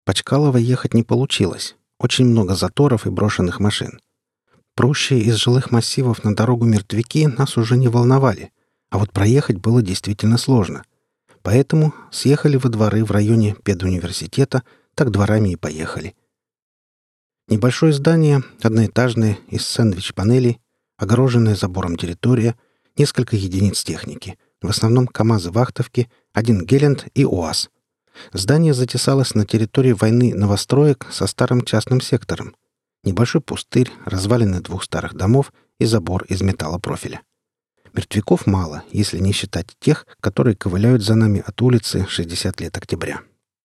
По Чкалово ехать не получилось. Очень много заторов и брошенных машин. Прущие из жилых массивов на дорогу мертвяки нас уже не волновали, а вот проехать было действительно сложно. Поэтому съехали во дворы в районе педуниверситета, так дворами и поехали. Небольшое здание, одноэтажное, из сэндвич-панелей, огороженная забором территория, несколько единиц техники, в основном КАМАЗы-вахтовки, один Гелент и УАЗ. Здание затесалось на территории войны новостроек со старым частным сектором. Небольшой пустырь, развалины 2 старых домов и забор из металлопрофиля. Мертвяков мало, если не считать тех, которые ковыляют за нами от улицы 60 лет октября.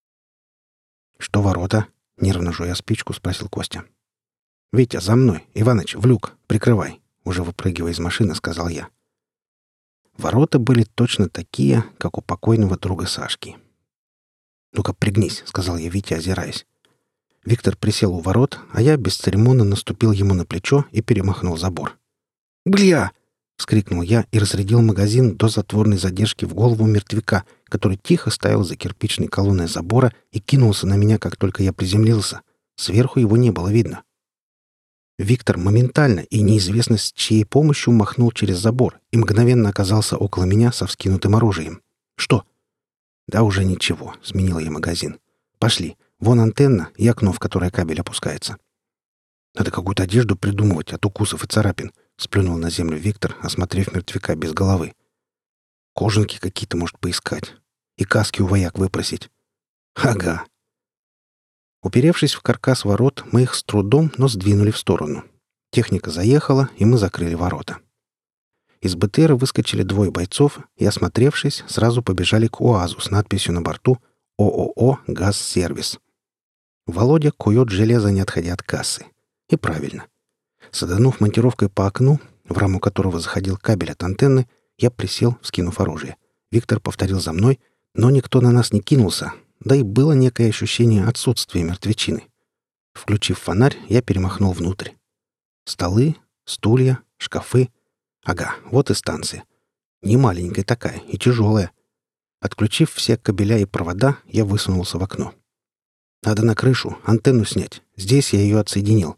«Что ворота?» — нервно жуя спичку, спросил Костя. «Витя, за мной! Иваныч, в люк! Прикрывай!» — уже выпрыгивая из машины, сказал я. Ворота были точно такие, как у покойного друга Сашки. «Ну-ка, пригнись», — сказал я Вите, озираясь. Виктор присел у ворот, а я бесцеремонно наступил ему на плечо и перемахнул забор. «Бля!» — вскрикнул я и разрядил магазин до затворной задержки в голову мертвяка, который тихо стоял за кирпичной колонной забора и кинулся на меня, как только я приземлился. Сверху его не было видно. Виктор моментально и неизвестно с чьей помощью махнул через забор и мгновенно оказался около меня со вскинутым оружием. «Что?» «Да уже ничего», — сменил я магазин. «Пошли. Вон антенна и окно, в которое кабель опускается». «Надо какую-то одежду придумывать от укусов и царапин», — сплюнул на землю Виктор, осмотрев мертвяка без головы. «Кожанки какие-то, может, поискать. И каски у вояк выпросить». «Ага». Уперевшись в каркас ворот, мы их с трудом, но сдвинули в сторону. Техника заехала, и мы закрыли ворота. Из БТРа выскочили 2 бойцов и, осмотревшись, сразу побежали к УАЗу с надписью на борту «ООО «Газсервис». Володя кует железо, не отходя от кассы. И правильно. Саданув монтировкой по окну, в раму которого заходил кабель от антенны, я присел, вскинув оружие. Виктор повторил за мной, но никто на нас не кинулся, да и было некое ощущение отсутствия мертвечины. Включив фонарь, я перемахнул внутрь. Столы, стулья, шкафы. Ага, вот и станция. Не маленькая такая и тяжелая. Отключив все кабеля и провода, я высунулся в окно. Надо на крышу, антенну снять. Здесь я ее отсоединил.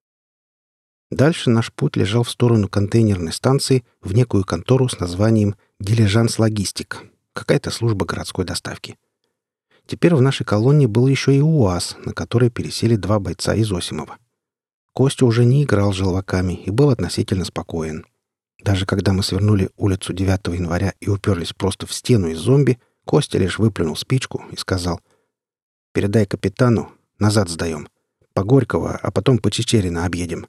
Дальше наш путь лежал в сторону контейнерной станции в некую контору с названием «Дилижанс Логистик». Какая-то служба городской доставки. Теперь в нашей колонне был еще и УАЗ, на который пересели 2 бойца из Осимова. Костя уже не играл желваками и был относительно спокоен. Даже когда мы свернули улицу 9 января и уперлись просто в стену из зомби, Костя лишь выплюнул спичку и сказал: «Передай капитану, назад сдаем. По Горького, а потом по Чичерина объедем».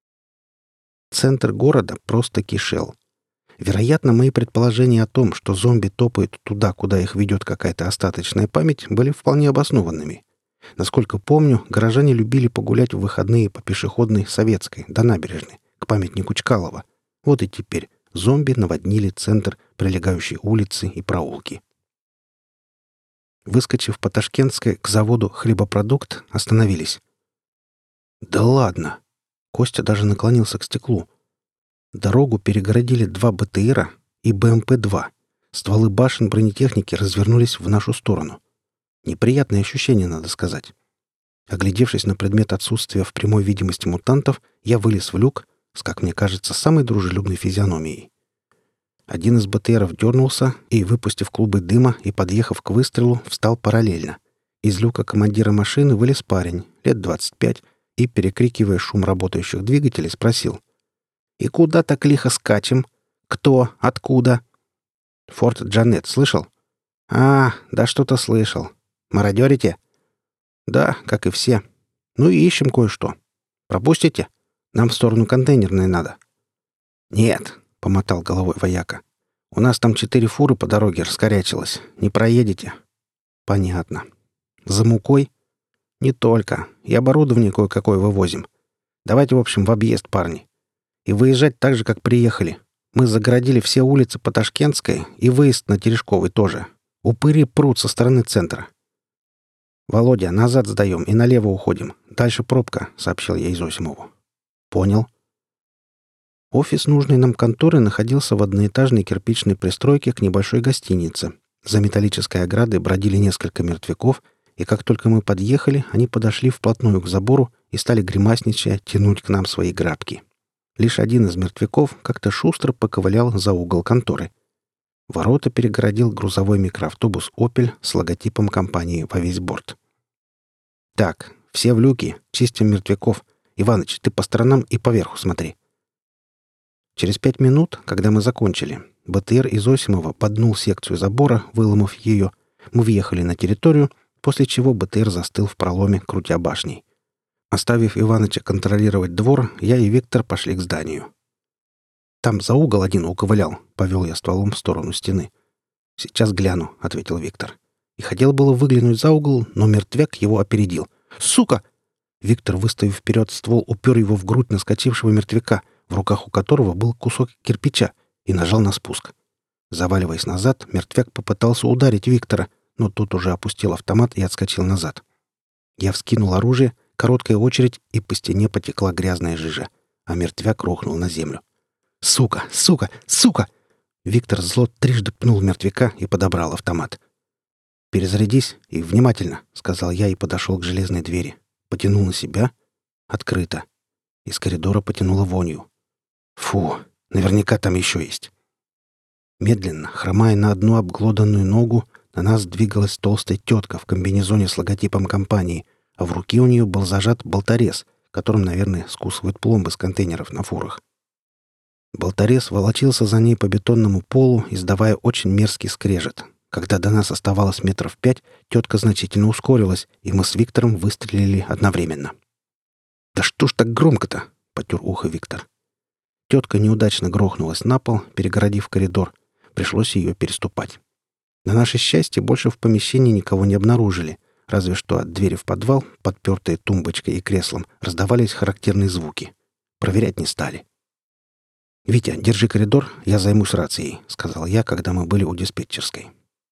Центр города просто кишел. Вероятно, мои предположения о том, что зомби топают туда, куда их ведет какая-то остаточная память, были вполне обоснованными. Насколько помню, горожане любили погулять в выходные по пешеходной Советской до набережной, к памятнику Чкалова. Вот и теперь зомби наводнили центр, прилегающей улицы и проулки. Выскочив по Ташкентской к заводу «Хлебопродукт», остановились. «Да ладно!» Костя даже наклонился к стеклу. Дорогу перегородили 2 БТРа и БМП-2. Стволы башен бронетехники развернулись в нашу сторону. Неприятное ощущение, надо сказать. Оглядевшись на предмет отсутствия в прямой видимости мутантов, я вылез в люк с, как мне кажется, самой дружелюбной физиономией. Один из БТРов дернулся и, выпустив клубы дыма и подъехав к выстрелу, встал параллельно. Из люка командира машины вылез парень, лет 25, и, перекрикивая шум работающих двигателей, спросил: «И куда так лихо скачем? Кто? Откуда?» «Форт Джанет, слышал?» «А, да что-то слышал. Мародерите?» «Да, как и все. Ну и ищем кое-что. Пропустите? Нам в сторону контейнерной надо». «Нет», — помотал головой вояка. «У нас там 4 фуры по дороге раскорячилось. Не проедете?» «Понятно. За мукой?» «Не только. И оборудование кое-какое вывозим. Давайте, в общем, в объезд, парни. И выезжать так же, как приехали. Мы загородили все улицы по Ташкентской и выезд на Терешковой тоже. Упыри прут со стороны центра». «Володя, назад сдаем и налево уходим. Дальше пробка», — сообщил я Изосимову. «Понял». Офис нужной нам конторы находился в одноэтажной кирпичной пристройке к небольшой гостинице. За металлической оградой бродили несколько мертвяков, и как только мы подъехали, они подошли вплотную к забору и стали гримасничая тянуть к нам свои грабки. Лишь один из мертвяков как-то шустро поковылял за угол конторы. Ворота перегородил грузовой микроавтобус «Опель» с логотипом компании во весь борт. «Так, все в люки, чистим мертвяков. Иваныч, ты по сторонам и поверху смотри». Через 5 минут, когда мы закончили, БТР Изосимова поднул секцию забора, выломав ее. Мы въехали на территорию, после чего БТР застыл в проломе, крутя башней. Оставив Иваныча контролировать двор, я и Виктор пошли к зданию. «Там за угол один уковылял», — повел я стволом в сторону стены. «Сейчас гляну», — ответил Виктор. И хотел было выглянуть за угол, но мертвяк его опередил. «Сука!» Виктор, выставив вперед ствол, упер его в грудь наскочившего мертвяка, в руках у которого был кусок кирпича, и нажал на спуск. Заваливаясь назад, мертвяк попытался ударить Виктора, но тот уже опустил автомат и отскочил назад. Я вскинул оружие, короткая очередь, и по стене потекла грязная жижа, а мертвяк рухнул на землю. «Сука! Сука! Сука!» Виктор зло трижды пнул мертвяка и подобрал автомат. «Перезарядись и внимательно», — сказал я и подошел к железной двери. Потянул на себя. Открыто. Из коридора потянуло вонью. «Фу! Наверняка там еще есть». Медленно, хромая на одну обглоданную ногу, на нас двигалась толстая тетка в комбинезоне с логотипом компании, а в руке у нее был зажат болторез, которым, наверное, скусывают пломбы с контейнеров на фурах. Болторез волочился за ней по бетонному полу, издавая очень мерзкий скрежет. Когда до нас оставалось 5 метров, тетка значительно ускорилась, и мы с Виктором выстрелили одновременно. «Да что ж так громко-то?» — потер ухо Виктор. Тетка неудачно грохнулась на пол, перегородив коридор. Пришлось ее переступать. На наше счастье, больше в помещении никого не обнаружили, разве что от двери в подвал, подпертые тумбочкой и креслом, раздавались характерные звуки. Проверять не стали. «Витя, держи коридор, я займусь рацией», — сказал я, когда мы были у диспетчерской.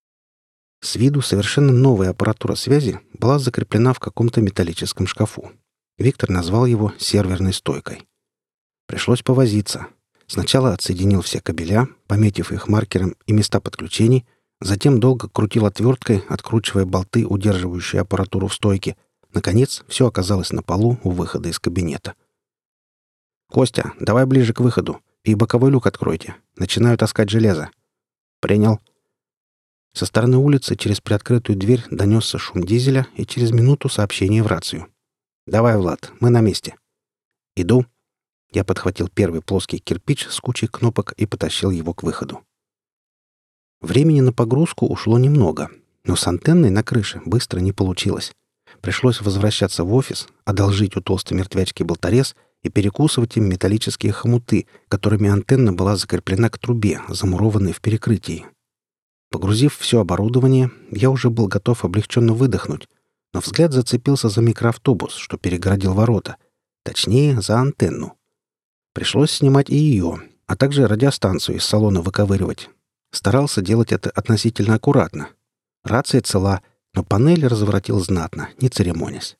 С виду совершенно новая аппаратура связи была закреплена в каком-то металлическом шкафу. Виктор назвал его серверной стойкой. Пришлось повозиться. Сначала отсоединил все кабеля, пометив их маркером и места подключений, затем долго крутил отверткой, откручивая болты, удерживающие аппаратуру в стойке. Наконец, все оказалось на полу у выхода из кабинета. «Костя, давай ближе к выходу и боковой люк откройте. Начинаю таскать железо». «Принял». Со стороны улицы через приоткрытую дверь донесся шум дизеля и через минуту сообщение в рацию. «Давай, Влад, мы на месте». «Иду». Я подхватил первый плоский кирпич с кучей кнопок и потащил его к выходу. Времени на погрузку ушло немного, но с антенной на крыше быстро не получилось. Пришлось возвращаться в офис, одолжить у толстой мертвячки болторез и перекусывать им металлические хомуты, которыми антенна была закреплена к трубе, замурованной в перекрытии. Погрузив все оборудование, я уже был готов облегченно выдохнуть, но взгляд зацепился за микроавтобус, что перегородил ворота, точнее, за антенну. Пришлось снимать и ее, а также радиостанцию из салона выковыривать. Старался делать это относительно аккуратно. Рация цела, но панель разворотил знатно, не церемонясь.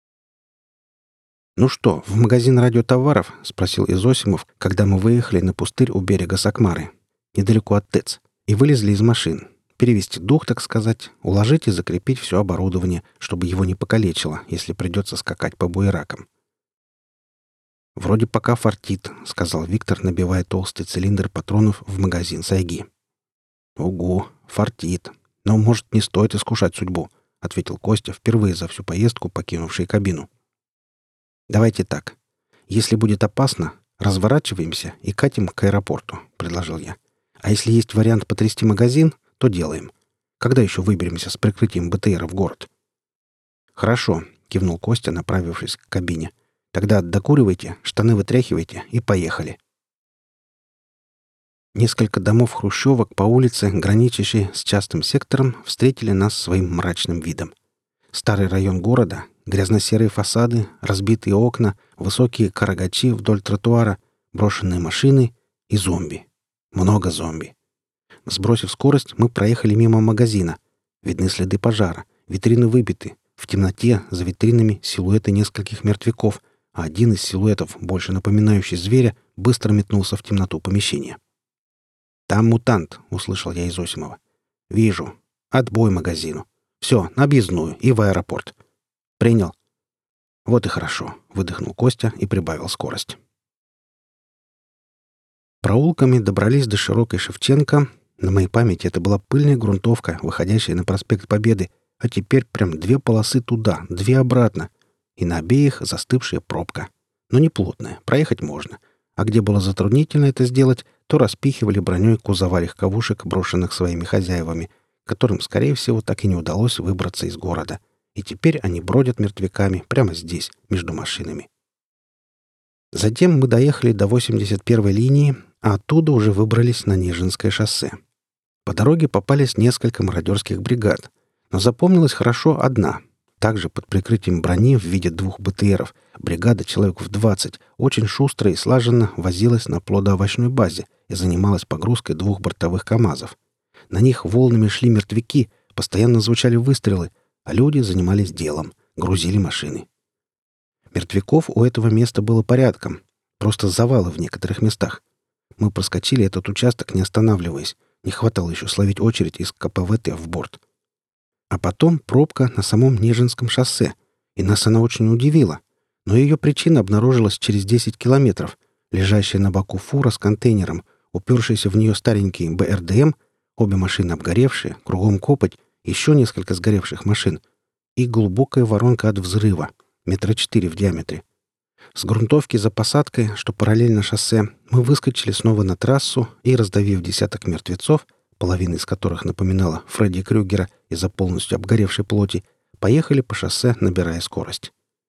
«Ну что, в магазин радиотоваров?» — спросил Изосимов, когда мы выехали на пустырь у берега Сакмары, недалеко от ТЭЦ, и вылезли из машин. Перевести дух, так сказать, уложить и закрепить все оборудование, чтобы его не покалечило, если придется скакать по буеракам. «Вроде пока фартит», — сказал Виктор, набивая толстый цилиндр патронов в магазин Сайги. «Угу, фартит. Но, может, не стоит искушать судьбу», — ответил Костя, впервые за всю поездку покинувший кабину. «Давайте так. Если будет опасно, разворачиваемся и катим к аэропорту», — предложил я. «А если есть вариант потрясти магазин, то делаем. Когда еще выберемся с прикрытием БТРа в город?» «Хорошо», — кивнул Костя, направившись к кабине. «Тогда докуривайте, штаны вытряхивайте и поехали». Несколько домов хрущевок по улице, граничащей с частым сектором, встретили нас своим мрачным видом. Старый район города, грязно-серые фасады, разбитые окна, высокие карагачи вдоль тротуара, брошенные машины и зомби. Много зомби. Сбросив скорость, мы проехали мимо магазина. Видны следы пожара, витрины выбиты. В темноте за витринами силуэты нескольких мертвяков, а один из силуэтов, больше напоминающий зверя, быстро метнулся в темноту помещения. «Там мутант», — услышал я Изосимова. «Вижу. Отбой магазину. Все, на объездную и в аэропорт». «Принял». «Вот и хорошо», — выдохнул Костя и прибавил скорость. Проулками добрались до широкой Шевченко. На моей памяти это была пыльная грунтовка, выходящая на проспект Победы, а теперь прям 2 полосы туда, 2 обратно. И на обеих застывшая пробка. Но не плотная, проехать можно. А где было затруднительно это сделать, то распихивали броней кузова легковушек, брошенных своими хозяевами, которым, скорее всего, так и не удалось выбраться из города. И теперь они бродят мертвяками прямо здесь, между машинами. Затем мы доехали до 81-й линии, а оттуда уже выбрались на Нежинское шоссе. По дороге попались несколько мародерских бригад, но запомнилась хорошо одна. Также под прикрытием брони в виде 2 БТРов бригада человек в 20 очень шустро и слаженно возилась на плодоовощной базе и занималась погрузкой 2 бортовых КАМАЗов. На них волнами шли мертвяки, постоянно звучали выстрелы, а люди занимались делом, грузили машины. Мертвяков у этого места было порядком, просто завалы в некоторых местах. Мы проскочили этот участок, не останавливаясь. Не хватало еще словить очередь из КПВТ в борт. А потом пробка на самом Нежинском шоссе. И нас она очень удивила. Но ее причина обнаружилась через 10 километров. Лежащая на боку фура с контейнером, упершийся в нее старенький БРДМ, обе машины обгоревшие, кругом копоть, еще несколько сгоревших машин и глубокая воронка от взрыва, 4 метра в диаметре. С грунтовки за посадкой, что параллельно шоссе, мы выскочили снова на трассу и, раздавив десяток мертвецов, половина из которых напоминала Фредди Крюгера из-за полностью обгоревшей плоти, поехали по шоссе, набирая скорость.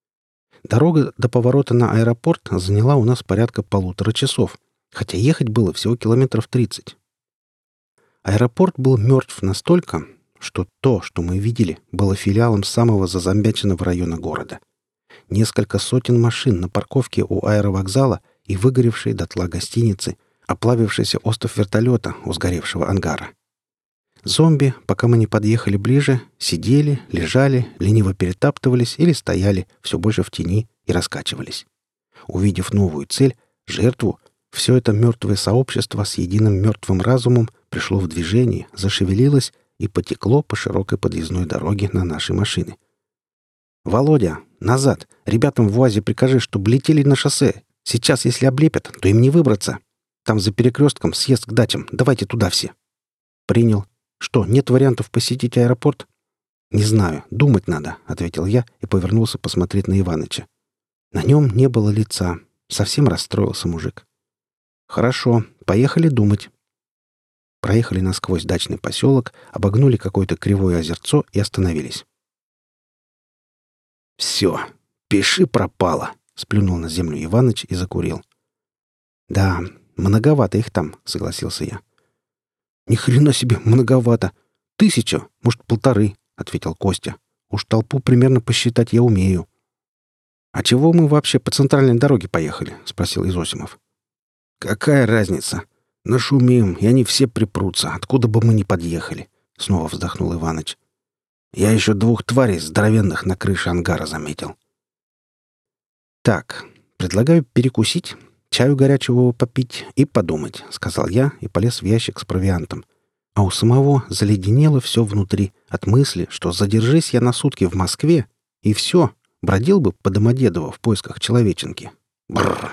Дорога до поворота на аэропорт заняла у нас порядка 1,5 часов, хотя ехать было всего километров 30. Аэропорт был мертв настолько, что то, что мы видели, было филиалом самого зазомбяченного района города. Несколько сотен машин на парковке у аэровокзала и выгоревшие дотла гостиницы, оплавившийся остов вертолета у сгоревшего ангара. Зомби, пока мы не подъехали ближе, сидели, лежали, лениво перетаптывались или стояли все больше в тени и раскачивались. Увидев новую цель, жертву, все это мертвое сообщество с единым мертвым разумом пришло в движение, зашевелилось и потекло по широкой подъездной дороге на наши машины. «Володя, назад! Ребятам в УАЗе прикажи, чтобы летели на шоссе. Сейчас, если облепят, то им не выбраться. Там за перекрестком съезд к дачам. Давайте туда все». «Принял. Что, нет вариантов посетить аэропорт?» «Не знаю. Думать надо», — ответил я и повернулся посмотреть на Иваныча. На нем не было лица. Совсем расстроился мужик. «Хорошо. Поехали думать». Проехали насквозь дачный поселок, обогнули какое-то кривое озерцо и остановились. «Все, пиши пропало», — сплюнул на землю Иваныч и закурил. «Да, многовато их там», — согласился я. «Ни хрена себе многовато. 1000, может, 1,5, — ответил Костя. «Уж толпу примерно посчитать я умею». «А чего мы вообще по центральной дороге поехали?» — спросил Изосимов. «Какая разница? Нашумим, и они все припрутся, откуда бы мы ни подъехали», — снова вздохнул Иваныч. «Я еще 2 тварей здоровенных на крыше ангара заметил». «Так, предлагаю перекусить, чаю горячего попить и подумать», — сказал я и полез в ящик с провиантом. А у самого заледенело все внутри от мысли, что задержись я на сутки в Москве, и все, бродил бы по Домодедово в поисках человеченки. Бррр.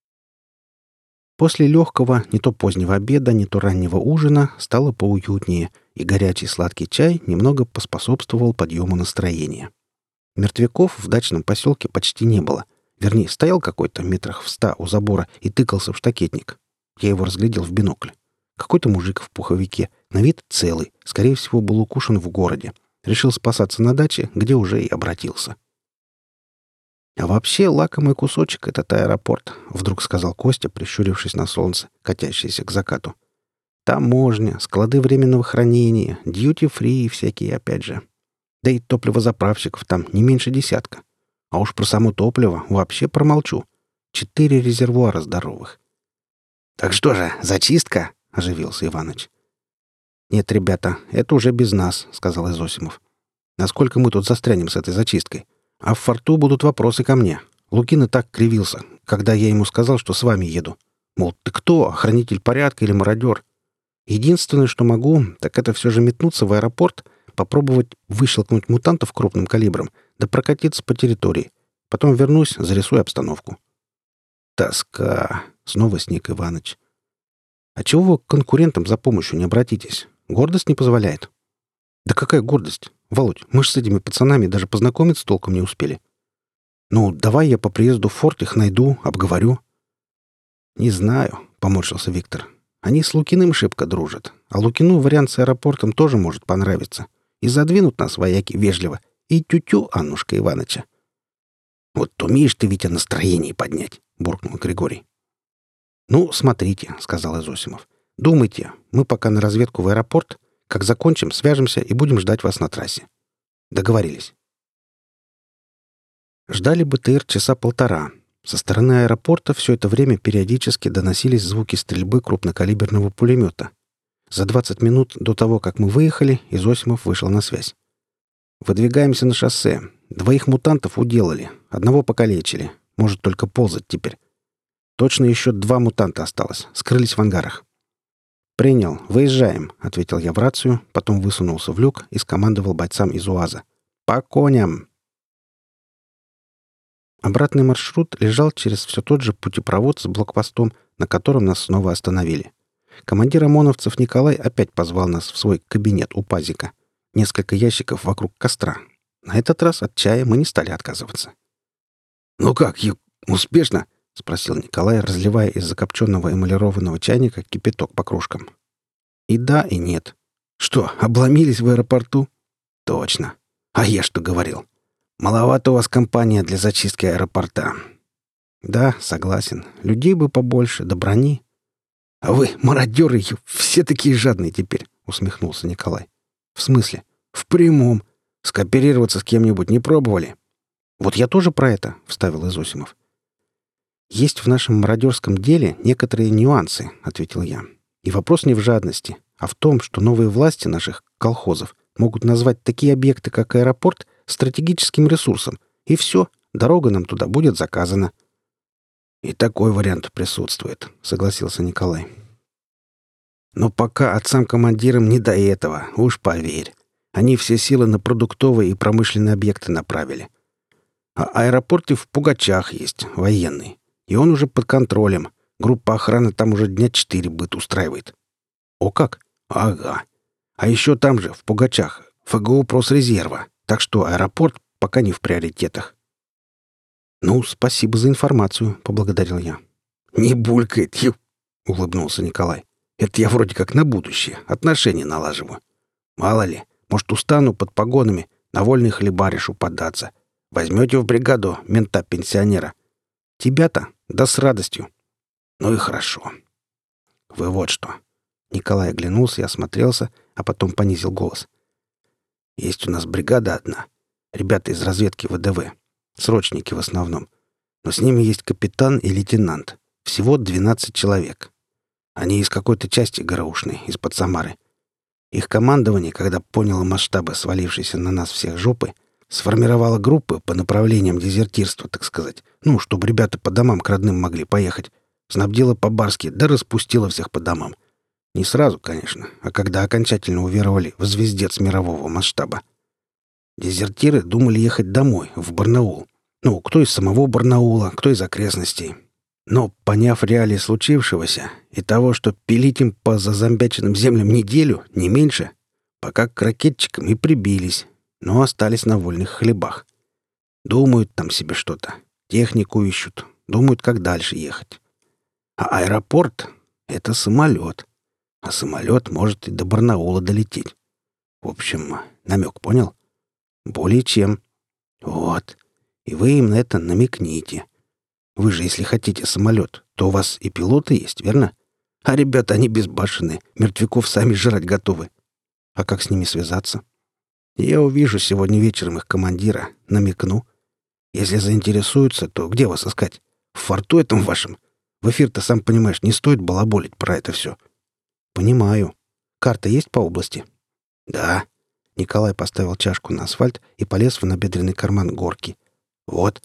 После легкого, не то позднего обеда, не то раннего ужина стало поуютнее, и горячий сладкий чай немного поспособствовал подъему настроения. Мертвяков в дачном поселке почти не было. Вернее, стоял какой-то метрах в 100 у забора и тыкался в штакетник. Я его разглядел в бинокль. Какой-то мужик в пуховике, на вид целый, скорее всего, был укушен в городе. Решил спасаться на даче, где уже и обратился. «А вообще лакомый кусочек этот аэропорт», — вдруг сказал Костя, прищурившись на солнце, катящееся к закату. «Таможня, склады временного хранения, дьюти-фри всякие опять же. Да и топливозаправщиков там не меньше 10. А уж про само топливо вообще промолчу. 4 резервуара здоровых». «Так что же, зачистка?» — оживился Иваныч. «Нет, ребята, это уже без нас», — сказал Изосимов. «Насколько мы тут застрянем с этой зачисткой? А в форту будут вопросы ко мне. Лукин и так кривился, когда я ему сказал, что с вами еду. Мол, ты кто, охранитель порядка или мародер? Единственное, что могу, так это все же метнуться в аэропорт, попробовать выщелкнуть мутантов крупным калибром, да прокатиться по территории. Потом вернусь, зарисую обстановку». «Тоска!» — снова сник Иваныч. «А чего вы к конкурентам за помощью не обратитесь? Гордость не позволяет». «Да какая гордость? Володь, мы ж с этими пацанами даже познакомиться толком не успели». «Ну, давай я по приезду в форт их найду, обговорю». «Не знаю», — поморщился Виктор. «Они с Лукиным шибко дружат, а Лукину вариант с аэропортом тоже может понравиться. И задвинут нас вояки вежливо. И тю-тю, Аннушка Иваныча». «Вот умеешь ты, Витя, настроение поднять», — буркнул Григорий. «Ну, смотрите», — сказал Изосимов. «Думайте, мы пока на разведку в аэропорт. Как закончим, свяжемся и будем ждать вас на трассе». Договорились. Ждали БТР часа полтора. Со стороны аэропорта все это время периодически доносились звуки стрельбы крупнокалиберного пулемета. За 20 минут до того, как мы выехали, Изосимов вышел на связь. «Выдвигаемся на шоссе. 2 мутантов уделали. 1 покалечили. Может только ползать теперь. Точно еще 2 мутанта осталось. Скрылись в ангарах». «Принял. Выезжаем», — ответил я в рацию, потом высунулся в люк и скомандовал бойцам из УАЗа. «По коням!» Обратный маршрут лежал через все тот же путепровод с блокпостом, на котором нас снова остановили. Командир ОМОНовцев Николай опять позвал нас в свой кабинет у пазика. Несколько ящиков вокруг костра. На этот раз от чая мы не стали отказываться. «Ну как, успешно?» — спросил Николай, разливая из закопченного эмалированного чайника кипяток по кружкам. «И да, и нет». «Что, обломились в аэропорту?» «Точно. А я что говорил? Маловато у вас компания для зачистки аэропорта». «Да, согласен. Людей бы побольше, да брони». «А вы, мародеры, все такие жадные теперь», — усмехнулся Николай. «В смысле?» «В прямом. Скооперироваться с кем-нибудь не пробовали?» «Вот я тоже про это», — вставил Изосимов. «Есть в нашем мародерском деле некоторые нюансы», — ответил я. «И вопрос не в жадности, а в том, что новые власти наших колхозов могут назвать такие объекты, как аэропорт, стратегическим ресурсом. И все, дорога нам туда будет заказана». «И такой вариант присутствует», — согласился Николай. «Но пока отцам-командирам не до этого, уж поверь. Они все силы на продуктовые и промышленные объекты направили. А аэропорт и в Пугачах есть, военный. И он уже под контролем. Группа охраны там уже дня 4 быт устраивает». «О как?» «Ага. А еще там же, в Пугачах, ФГУ Просрезерва. Так что аэропорт пока не в приоритетах». «Ну, спасибо за информацию», — поблагодарил я. «Не булькает, улыбнулся Николай. «Это я вроде как на будущее. Отношения налаживаю. Мало ли, может, устану под погонами, на вольный хлеба решу податься. Возьмете в бригаду мента-пенсионера. Тебя-то? Да с радостью». «Ну и хорошо. Вы вот что». Николай оглянулся и осмотрелся, а потом понизил голос. «Есть у нас бригада одна. Ребята из разведки ВДВ. Срочники в основном. Но с ними есть капитан и лейтенант. Всего 12 человек. Они из какой-то части ГРУшной, из-под Самары. Их командование, когда поняло масштабы свалившейся на нас всех жопы, сформировало группы по направлениям дезертирства, так сказать. Ну, чтобы ребята по домам к родным могли поехать. Снабдила по-барски, да распустила всех по домам. Не сразу, конечно, а когда окончательно уверовали в звездец мирового масштаба. Дезертиры думали ехать домой, в Барнаул. Ну, кто из самого Барнаула, кто из окрестностей. Но, поняв реалии случившегося и того, что пилить им по зазомбяченным землям неделю, не меньше, пока к ракетчикам и прибились, но остались на вольных хлебах. Думают там себе что-то, технику ищут, думают, как дальше ехать. А аэропорт — это самолет. А самолет может и до Барнаула долететь. В общем, намек понял? Более чем. Вот. И вы им на это намекните. Вы же, если хотите самолет, то у вас и пилоты есть, верно? А ребята, они безбашенные, мертвяков сами жрать готовы. А как с ними связаться? Я увижу сегодня вечером их командира, намекну. Если заинтересуются, то где вас искать? В форту этом вашем? В эфир-то, сам понимаешь, не стоит балаболить про это все. Понимаю. Карта есть по области? Да. Николай поставил чашку на асфальт и полез в набедренный карман горки. Вот.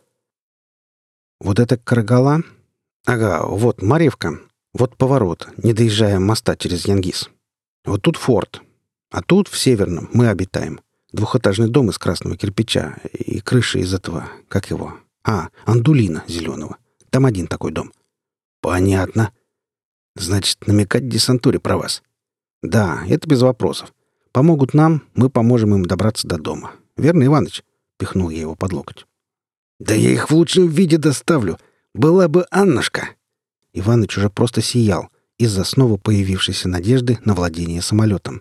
Вот это Каргала? Ага, вот Марьевка. Вот поворот, не доезжая моста через Янгис. Вот тут форт. А тут, в Северном, мы обитаем. Двухэтажный дом из красного кирпича и крыша из этого... Как его? Андулина зеленого. Там один такой дом». «Понятно. Значит, намекать десантуре про вас?» «Да, это без вопросов. Помогут нам, мы поможем им добраться до дома. Верно, Иваныч?» — пихнул я его под локоть. «Да я их в лучшем виде доставлю. Была бы Аннушка!» Иваныч уже просто сиял из-за снова появившейся надежды на владение самолетом.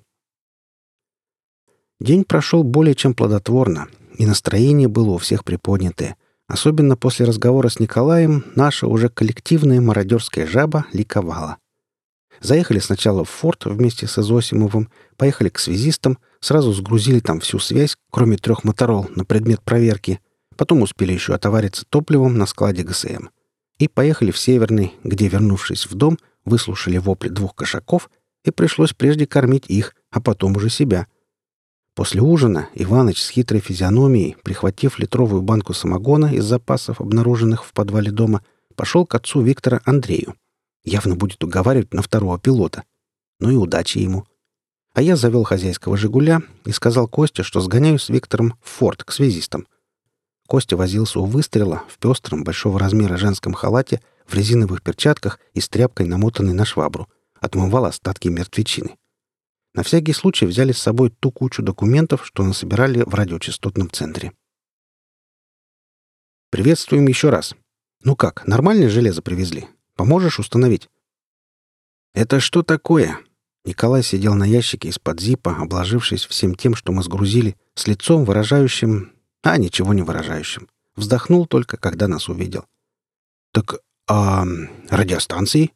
День прошел более чем плодотворно, и настроение было у всех приподнятое. Особенно после разговора с Николаем наша уже коллективная мародерская жаба ликовала. Заехали сначала в форт вместе с Изосимовым, поехали к связистам, сразу сгрузили там всю связь, кроме 3 моторол, на предмет проверки. Потом успели еще отовариться топливом на складе ГСМ. И поехали в Северный, где, вернувшись в дом, выслушали вопли 2 кошаков, и пришлось прежде кормить их, а потом уже себя. После ужина Иваныч с хитрой физиономией, прихватив литровую банку самогона из запасов, обнаруженных в подвале дома, пошел к отцу Виктора Андрею. Явно будет уговаривать на 2-го пилота. Ну и удачи ему. А я завел хозяйского «Жигуля» и сказал Косте, что сгоняю с Виктором в форт к связистам. Костя возился у выстрела в пестром большого размера женском халате, в резиновых перчатках и с тряпкой, намотанной на швабру. Отмывал остатки мертвечины. На всякий случай взяли с собой ту кучу документов, что насобирали в радиочастотном центре. «Приветствуем еще раз. Ну как, нормальное железо привезли? Поможешь установить?» «Это что такое?» Николай сидел на ящике из-под зипа, обложившись всем тем, что мы сгрузили, с лицом выражающим... ничего не выражающим. Вздохнул только, когда нас увидел. «Так, радиостанции?»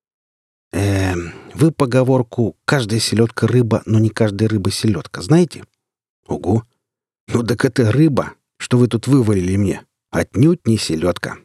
Вы поговорку «каждая селедка рыба, но не каждая рыба селедка» знаете?» «Угу. Ну так это рыба, что вы тут вывалили мне. Отнюдь не селедка».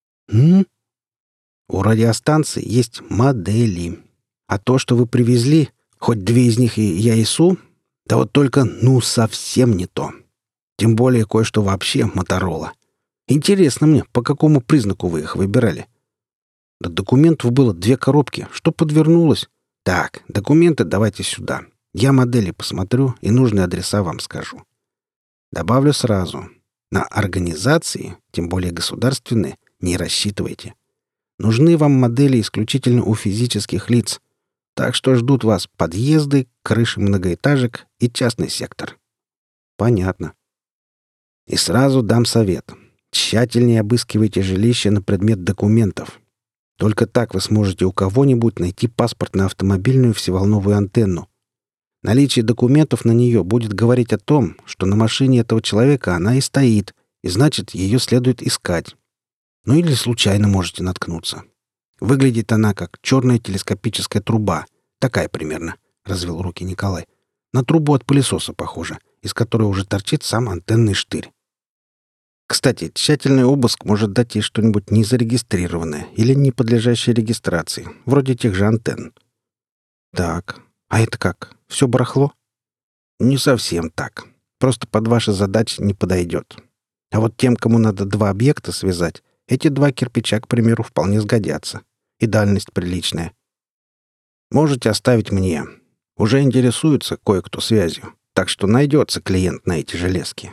«У радиостанции есть модели. А то, что вы привезли, хоть 2 из них и я ИСУ, да вот только, совсем не то. Тем более кое-что вообще Моторола. Интересно мне, по какому признаку вы их выбирали?» «Да документов было 2 коробки. Что подвернулось?» «Так, документы давайте сюда. Я модели посмотрю и нужные адреса вам скажу. Добавлю сразу. На организации, тем более государственные, не рассчитывайте. Нужны вам модели исключительно у физических лиц. Так что ждут вас подъезды, крыши многоэтажек и частный сектор». «Понятно. И сразу дам совет. Тщательнее обыскивайте жилище на предмет документов. Только так вы сможете у кого-нибудь найти паспорт на автомобильную всеволновую антенну. Наличие документов на нее будет говорить о том, что на машине этого человека она и стоит, и значит, ее следует искать. Ну или случайно можете наткнуться. Выглядит она как черная телескопическая труба. Такая примерно», — развел руки Николай. «На трубу от пылесоса похоже, из которой уже торчит сам антенный штырь. Кстати, тщательный обыск может дать ей что-нибудь незарегистрированное или не подлежащее регистрации, вроде тех же антенн». «Так, а это как? Все барахло?» «Не совсем так. Просто под ваши задачи не подойдет. А вот тем, кому надо 2 объекта связать, эти 2 кирпича, к примеру, вполне сгодятся. И дальность приличная. Можете оставить мне. Уже интересуется кое-кто связью, так что найдется клиент на эти железки.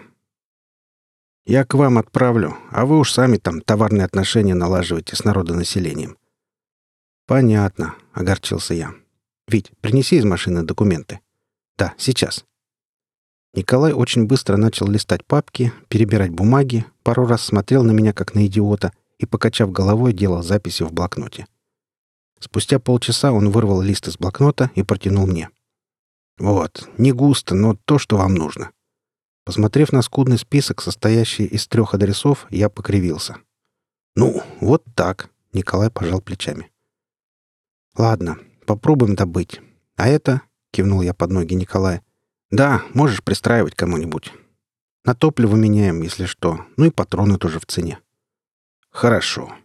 Я к вам отправлю, а вы уж сами там товарные отношения налаживаете с народонаселением». «Понятно», — огорчился я. «Вить, принеси из машины документы». «Да, сейчас». Николай очень быстро начал листать папки, перебирать бумаги, пару раз смотрел на меня как на идиота и, покачав головой, делал записи в блокноте. Спустя полчаса он вырвал лист из блокнота и протянул мне. «Вот, не густо, но то, что вам нужно». Посмотрев на скудный список, состоящий из 3 адресов, я покривился. «Ну, вот так», — Николай пожал плечами. «Ладно, попробуем добыть. А это...» — кивнул я под ноги Николая. «Да, можешь пристраивать кому-нибудь. На топливо меняем, если что. Ну и патроны тоже в цене». «Хорошо.